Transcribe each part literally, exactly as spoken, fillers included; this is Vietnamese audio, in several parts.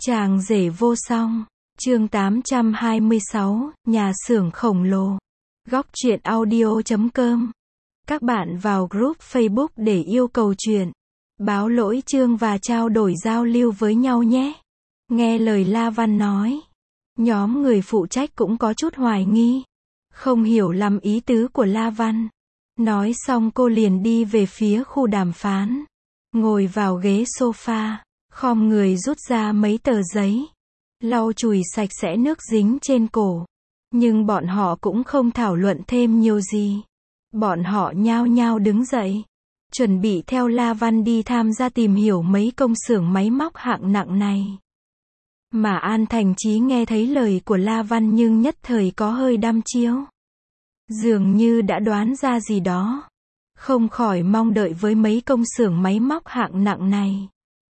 Chàng rể vô song. Chương tám trăm hai mươi sáu, nhà xưởng khổng lồ. Góc truyện audio chấm com. Các bạn vào group Facebook để yêu cầu truyện, báo lỗi chương và trao đổi giao lưu với nhau nhé. Nghe lời La Văn nói, nhóm người phụ trách cũng có chút hoài nghi, không hiểu lắm ý tứ của La Văn. Nói xong cô liền đi về phía khu đàm phán, ngồi vào ghế sofa, khom người rút ra mấy tờ giấy, lau chùi sạch sẽ nước dính trên cổ. Nhưng bọn họ cũng không thảo luận thêm nhiều gì. Bọn họ nhao nhao đứng dậy, chuẩn bị theo La Văn đi tham gia tìm hiểu mấy công xưởng máy móc hạng nặng này. Mà An Thành Chí nghe thấy lời của La Văn nhưng nhất thời có hơi đăm chiêu. Dường như đã đoán ra gì đó, không khỏi mong đợi với mấy công xưởng máy móc hạng nặng này.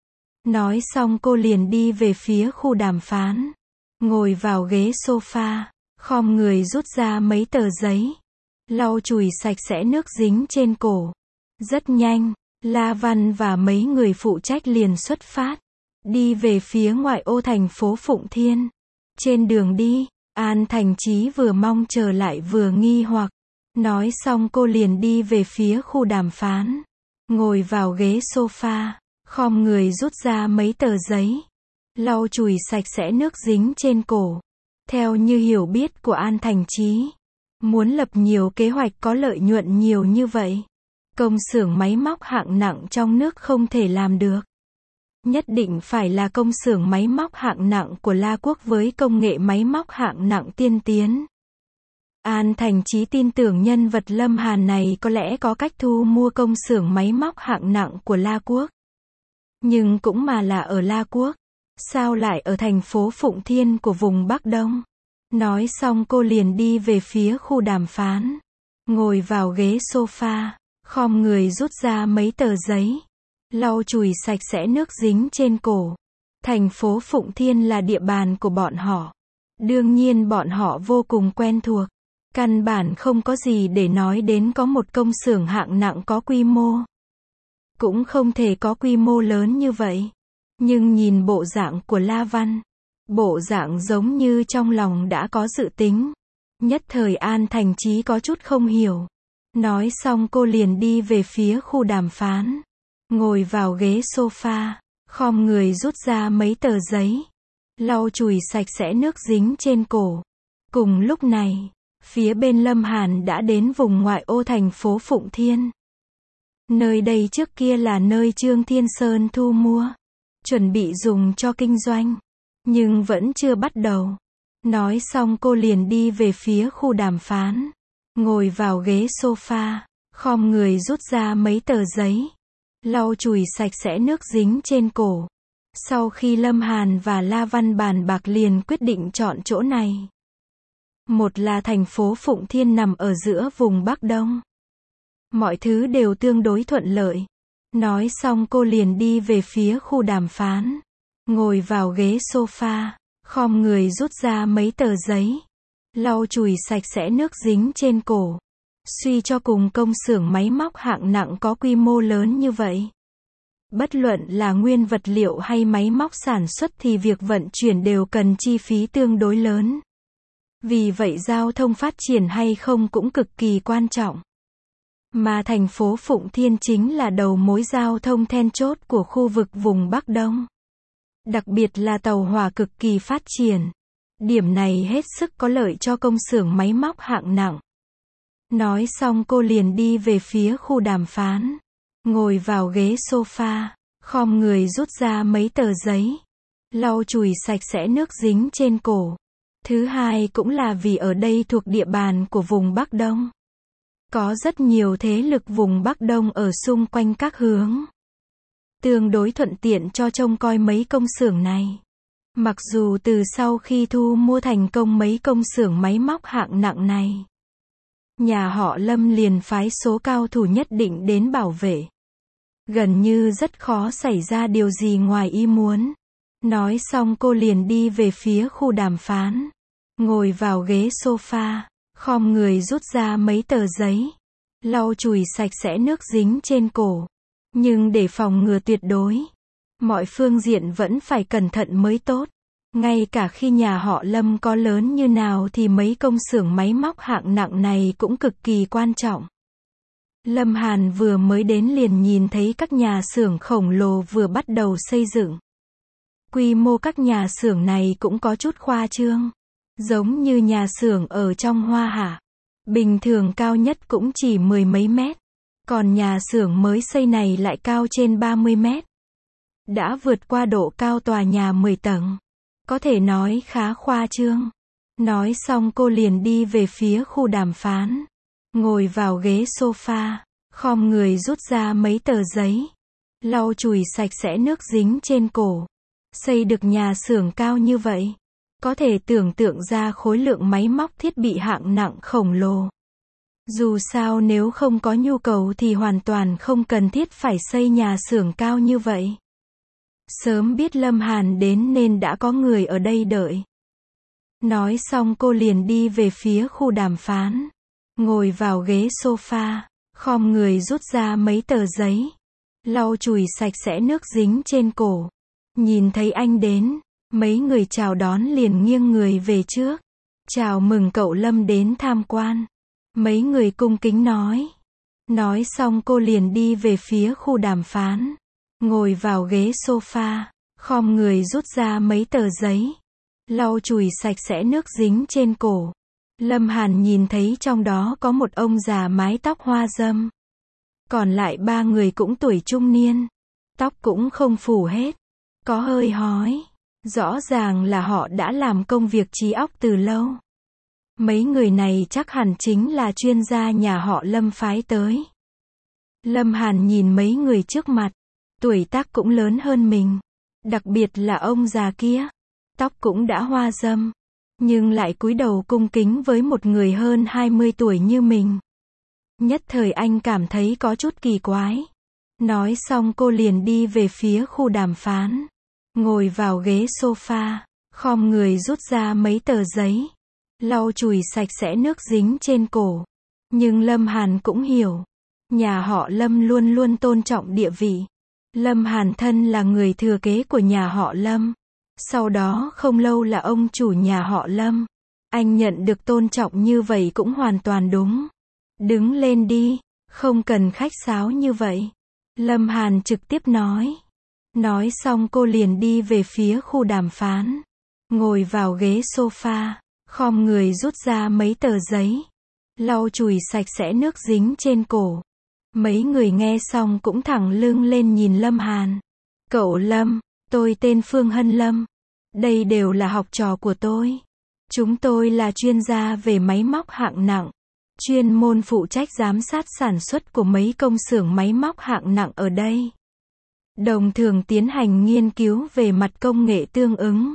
Nói xong cô liền đi về phía khu đàm phán, ngồi vào ghế sofa, khom người rút ra mấy tờ giấy, lau chùi sạch sẽ nước dính trên cổ. Rất nhanh, La Văn và mấy người phụ trách liền xuất phát, đi về phía ngoại ô thành phố Phụng Thiên. Trên đường đi, An Thành Chí vừa mong chờ lại vừa nghi hoặc. Nói xong cô liền đi về phía khu đàm phán, ngồi vào ghế sofa, khom người rút ra mấy tờ giấy, lau chùi sạch sẽ nước dính trên cổ. Theo như hiểu biết của An Thành Chí, muốn lập nhiều kế hoạch có lợi nhuận nhiều như vậy, công xưởng máy móc hạng nặng trong nước không thể làm được. Nhất định phải là công xưởng máy móc hạng nặng của La Quốc với công nghệ máy móc hạng nặng tiên tiến. An Thành Chí tin tưởng nhân vật Lâm Hàn này có lẽ có cách thu mua công xưởng máy móc hạng nặng của La Quốc. Nhưng cũng mà là ở La Quốc, sao lại ở thành phố Phụng Thiên của vùng Bắc Đông? Nói xong cô liền đi về phía khu đàm phán, ngồi vào ghế sofa, khom người rút ra mấy tờ giấy, lau chùi sạch sẽ nước dính trên cổ. Thành phố Phụng Thiên là địa bàn của bọn họ. Đương nhiên bọn họ vô cùng quen thuộc. Căn bản không có gì để nói đến có một công xưởng hạng nặng có quy mô. Cũng không thể có quy mô lớn như vậy. Nhưng nhìn bộ dạng của La Văn, bộ dạng giống như trong lòng đã có dự tính. Nhất thời An Thành Chí có chút không hiểu. Nói xong cô liền đi về phía khu đàm phán, ngồi vào ghế sofa, khom người rút ra mấy tờ giấy, lau chùi sạch sẽ nước dính trên cổ. Cùng lúc này, phía bên Lâm Hàn đã đến vùng ngoại ô thành phố Phụng Thiên. Nơi đây trước kia là nơi Trương Thiên Sơn thu mua, chuẩn bị dùng cho kinh doanh, nhưng vẫn chưa bắt đầu. Nói xong cô liền đi về phía khu đàm phán, ngồi vào ghế sofa, khom người rút ra mấy tờ giấy, lau chùi sạch sẽ nước dính trên cổ. Sau khi Lâm Hàn và La Văn bàn bạc liền quyết định chọn chỗ này. Một là thành phố Phụng Thiên nằm ở giữa vùng Bắc Đông. Mọi thứ đều tương đối thuận lợi. Nói xong cô liền đi về phía khu đàm phán, ngồi vào ghế sofa, khom người rút ra mấy tờ giấy, lau chùi sạch sẽ nước dính trên cổ. Suy cho cùng công xưởng máy móc hạng nặng có quy mô lớn như vậy, bất luận là nguyên vật liệu hay máy móc sản xuất thì việc vận chuyển đều cần chi phí tương đối lớn. Vì vậy giao thông phát triển hay không cũng cực kỳ quan trọng. Mà thành phố Phụng Thiên chính là đầu mối giao thông then chốt của khu vực vùng Bắc Đông. Đặc biệt là tàu hỏa cực kỳ phát triển. Điểm này hết sức có lợi cho công xưởng máy móc hạng nặng. Nói xong cô liền đi về phía khu đàm phán, ngồi vào ghế sofa, khom người rút ra mấy tờ giấy, lau chùi sạch sẽ nước dính trên cổ. Thứ hai cũng là vì ở đây thuộc địa bàn của vùng Bắc Đông. Có rất nhiều thế lực vùng Bắc Đông ở xung quanh các hướng. Tương đối thuận tiện cho trông coi mấy công xưởng này. Mặc dù từ sau khi thu mua thành công mấy công xưởng máy móc hạng nặng này, nhà họ Lâm liền phái số cao thủ nhất định đến bảo vệ. Gần như rất khó xảy ra điều gì ngoài ý muốn. Nói xong cô liền đi về phía khu đàm phán, ngồi vào ghế sofa, khom người rút ra mấy tờ giấy, lau chùi sạch sẽ nước dính trên cổ. Nhưng để phòng ngừa tuyệt đối, Mọi phương diện vẫn phải cẩn thận mới tốt. Ngay cả khi nhà họ Lâm có lớn như nào thì mấy công xưởng máy móc hạng nặng này cũng cực kỳ quan trọng. Lâm Hàn vừa mới đến liền nhìn thấy các nhà xưởng khổng lồ vừa bắt đầu xây dựng. Quy mô các nhà xưởng này cũng có chút khoa trương. Giống như nhà xưởng ở trong Hoa Hạ. Bình thường cao nhất cũng chỉ mười mấy mét. Còn nhà xưởng mới xây này lại cao trên ba mươi mét. Đã vượt qua độ cao tòa nhà mười tầng. Có thể nói khá khoa trương. Nói xong cô liền đi về phía khu đàm phán. Ngồi vào ghế sofa, khom người rút ra mấy tờ giấy. Lau chùi sạch sẽ nước dính trên cổ. Xây được nhà xưởng cao như vậy. Có thể tưởng tượng ra khối lượng máy móc thiết bị hạng nặng khổng lồ. Dù sao nếu không có nhu cầu thì hoàn toàn không cần thiết phải xây nhà xưởng cao như vậy. Sớm biết Lâm Hàn đến nên đã có người ở đây đợi. Nói xong cô liền đi về phía khu đàm phán. Ngồi vào ghế sofa, khom người rút ra mấy tờ giấy. Lau chùi sạch sẽ nước dính trên cổ. Nhìn thấy anh đến, mấy người chào đón liền nghiêng người về trước. Chào mừng cậu Lâm đến tham quan. Mấy người cung kính nói. Nói xong cô liền đi về phía khu đàm phán. Ngồi vào ghế sofa, khom người rút ra mấy tờ giấy. Lau chùi sạch sẽ nước dính trên cổ. Lâm Hàn nhìn thấy trong đó có một ông già mái tóc hoa râm. Còn lại ba người cũng tuổi trung niên. Tóc cũng không phủ hết. Có hơi hói. Rõ ràng là họ đã làm công việc trí óc từ lâu. Mấy người này chắc hẳn chính là chuyên gia nhà họ Lâm phái tới. Lâm Hàn nhìn mấy người trước mặt. Tuổi tác cũng lớn hơn mình. Đặc biệt là ông già kia. Tóc cũng đã hoa râm. Nhưng lại cúi đầu cung kính với một người hơn hai mươi tuổi như mình. Nhất thời anh cảm thấy có chút kỳ quái. Nói xong cô liền đi về phía khu đàm phán. Ngồi vào ghế sofa, khom người rút ra mấy tờ giấy. Lau chùi sạch sẽ nước dính trên cổ. Nhưng Lâm Hàn cũng hiểu. Nhà họ Lâm luôn luôn tôn trọng địa vị. Lâm Hàn thân là người thừa kế của nhà họ Lâm. Sau đó không lâu là ông chủ nhà họ Lâm. Anh nhận được tôn trọng như vậy cũng hoàn toàn đúng. Đứng lên đi, không cần khách sáo như vậy. Lâm Hàn trực tiếp nói. Nói xong cô liền đi về phía khu đàm phán. Ngồi vào ghế sofa, khom người rút ra mấy tờ giấy. Lau chùi sạch sẽ nước dính trên cổ. Mấy người nghe xong cũng thẳng lưng lên nhìn Lâm Hàn. Cậu Lâm, tôi tên Phương Hân Lâm. Đây đều là học trò của tôi. Chúng tôi là chuyên gia về máy móc hạng nặng. Chuyên môn phụ trách giám sát sản xuất của mấy công xưởng máy móc hạng nặng ở đây. Đồng thường tiến hành nghiên cứu về mặt công nghệ tương ứng.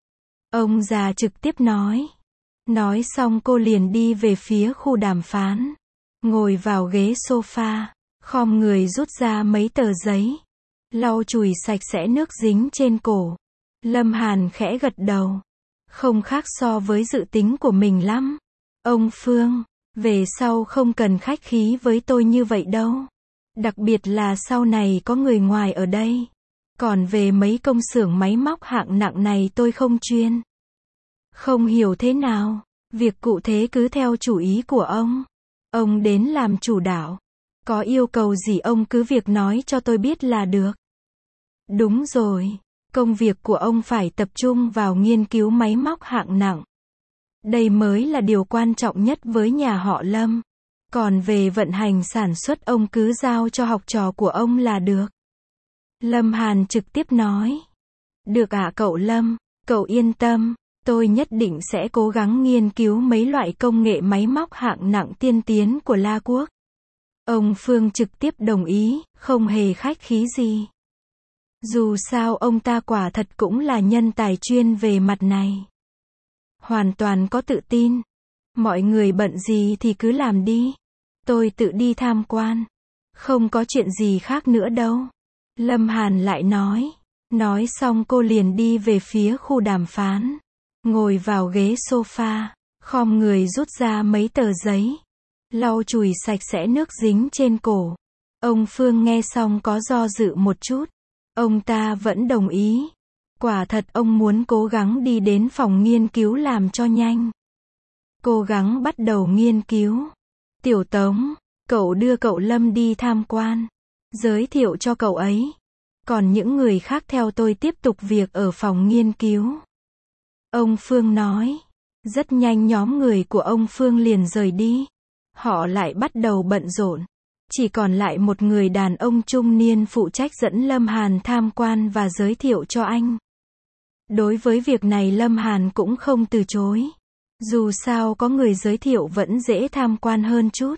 Ông già trực tiếp nói. Nói xong cô liền đi về phía khu đàm phán. Ngồi vào ghế sofa, khom người rút ra mấy tờ giấy. Lau chùi sạch sẽ nước dính trên cổ. Lâm Hàn khẽ gật đầu. Không khác so với dự tính của mình lắm. Ông Phương, về sau không cần khách khí với tôi như vậy đâu. Đặc biệt là sau này có người ngoài ở đây. Còn về mấy công xưởng máy móc hạng nặng này tôi không chuyên. Không hiểu thế nào. Việc cụ thể cứ theo chủ ý của ông. Ông đến làm chủ đạo. Có yêu cầu gì ông cứ việc nói cho tôi biết là được. Đúng rồi. Công việc của ông phải tập trung vào nghiên cứu máy móc hạng nặng. Đây mới là điều quan trọng nhất với nhà họ Lâm. Còn về vận hành sản xuất ông cứ giao cho học trò của ông là được. Lâm Hàn trực tiếp nói. Được ạ cậu Lâm, cậu yên tâm. Tôi nhất định sẽ cố gắng nghiên cứu mấy loại công nghệ máy móc hạng nặng tiên tiến của La Quốc. Ông Phương trực tiếp đồng ý, không hề khách khí gì. Dù sao ông ta quả thật cũng là nhân tài chuyên về mặt này. Hoàn toàn có tự tin. Mọi người bận gì thì cứ làm đi. Tôi tự đi tham quan. Không có chuyện gì khác nữa đâu. Lâm Hàn lại nói. Nói xong cô liền đi về phía khu đàm phán. Ngồi vào ghế sofa, khom người rút ra mấy tờ giấy. Lau chùi sạch sẽ nước dính trên cổ. Ông Phương nghe xong có do dự một chút. Ông ta vẫn đồng ý. Quả thật ông muốn cố gắng đi đến phòng nghiên cứu làm cho nhanh. Cố gắng bắt đầu nghiên cứu. Tiểu Tống, cậu đưa cậu Lâm đi tham quan. Giới thiệu cho cậu ấy. Còn những người khác theo tôi tiếp tục việc ở phòng nghiên cứu. Ông Phương nói. Rất nhanh nhóm người của ông Phương liền rời đi. Họ lại bắt đầu bận rộn. Chỉ còn lại một người đàn ông trung niên phụ trách dẫn Lâm Hàn tham quan và giới thiệu cho anh. Đối với việc này Lâm Hàn cũng không từ chối. Dù sao có người giới thiệu vẫn dễ tham quan hơn chút.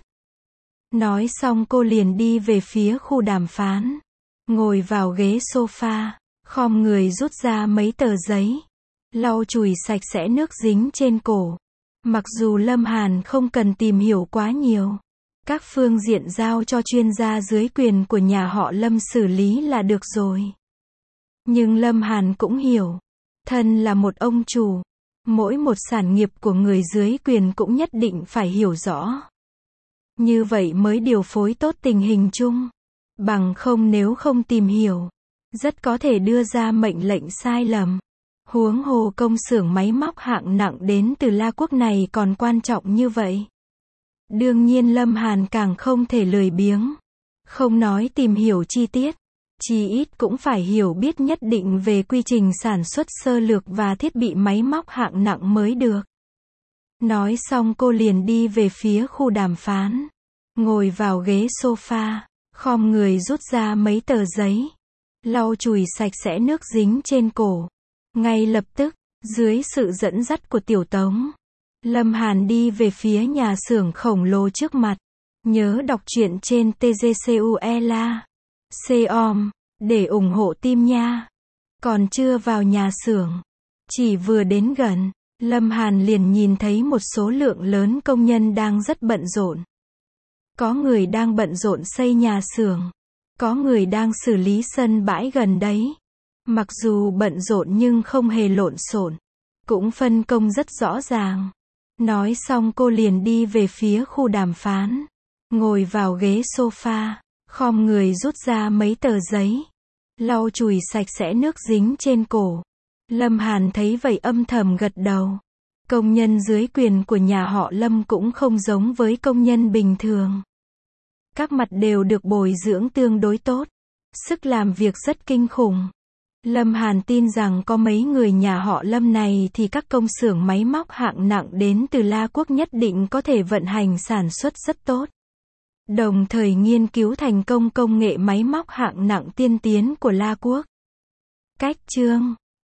Nói xong cô liền đi về phía khu đàm phán. Ngồi vào ghế sofa, khom người rút ra mấy tờ giấy. Lau chùi sạch sẽ nước dính trên cổ. Mặc dù Lâm Hàn không cần tìm hiểu quá nhiều. Các phương diện giao cho chuyên gia dưới quyền của nhà họ Lâm xử lý là được rồi. Nhưng Lâm Hàn cũng hiểu. Thân là một ông chủ. Mỗi một sản nghiệp của người dưới quyền cũng nhất định phải hiểu rõ. Như vậy mới điều phối tốt tình hình chung. Bằng không nếu không tìm hiểu, rất có thể đưa ra mệnh lệnh sai lầm. Huống hồ công xưởng máy móc hạng nặng đến từ La Quốc này còn quan trọng như vậy. Đương nhiên Lâm Hàn càng không thể lười biếng. Không nói tìm hiểu chi tiết, chí ít cũng phải hiểu biết nhất định về quy trình sản xuất sơ lược và thiết bị máy móc hạng nặng mới được. Nói xong cô liền đi về phía khu đàm phán. Ngồi vào ghế sofa, khom người rút ra mấy tờ giấy. Lau chùi sạch sẽ nước dính trên cổ. Ngay lập tức, dưới sự dẫn dắt của Tiểu Tống, Lâm Hàn đi về phía nhà xưởng khổng lồ trước mặt. Nhớ đọc truyện trên tgcula com để ủng hộ team nha. Còn chưa vào nhà xưởng, chỉ vừa đến gần, Lâm Hàn liền nhìn thấy một số lượng lớn công nhân đang rất bận rộn. Có người đang bận rộn xây nhà xưởng, có người đang xử lý sân bãi gần đấy. Mặc dù bận rộn nhưng không hề lộn xộn, cũng phân công rất rõ ràng. Nói xong cô liền đi về phía khu đàm phán. Ngồi vào ghế sofa, khom người rút ra mấy tờ giấy. Lau chùi sạch sẽ nước dính trên cổ. Lâm Hàn thấy vậy âm thầm gật đầu. Công nhân dưới quyền của nhà họ Lâm cũng không giống với công nhân bình thường. Các mặt đều được bồi dưỡng tương đối tốt. Sức làm việc rất kinh khủng. Lâm Hàn tin rằng có mấy người nhà họ Lâm này thì các công xưởng máy móc hạng nặng đến từ La Quốc nhất định có thể vận hành sản xuất rất tốt. Đồng thời nghiên cứu thành công công nghệ máy móc hạng nặng tiên tiến của La Quốc. Cách chương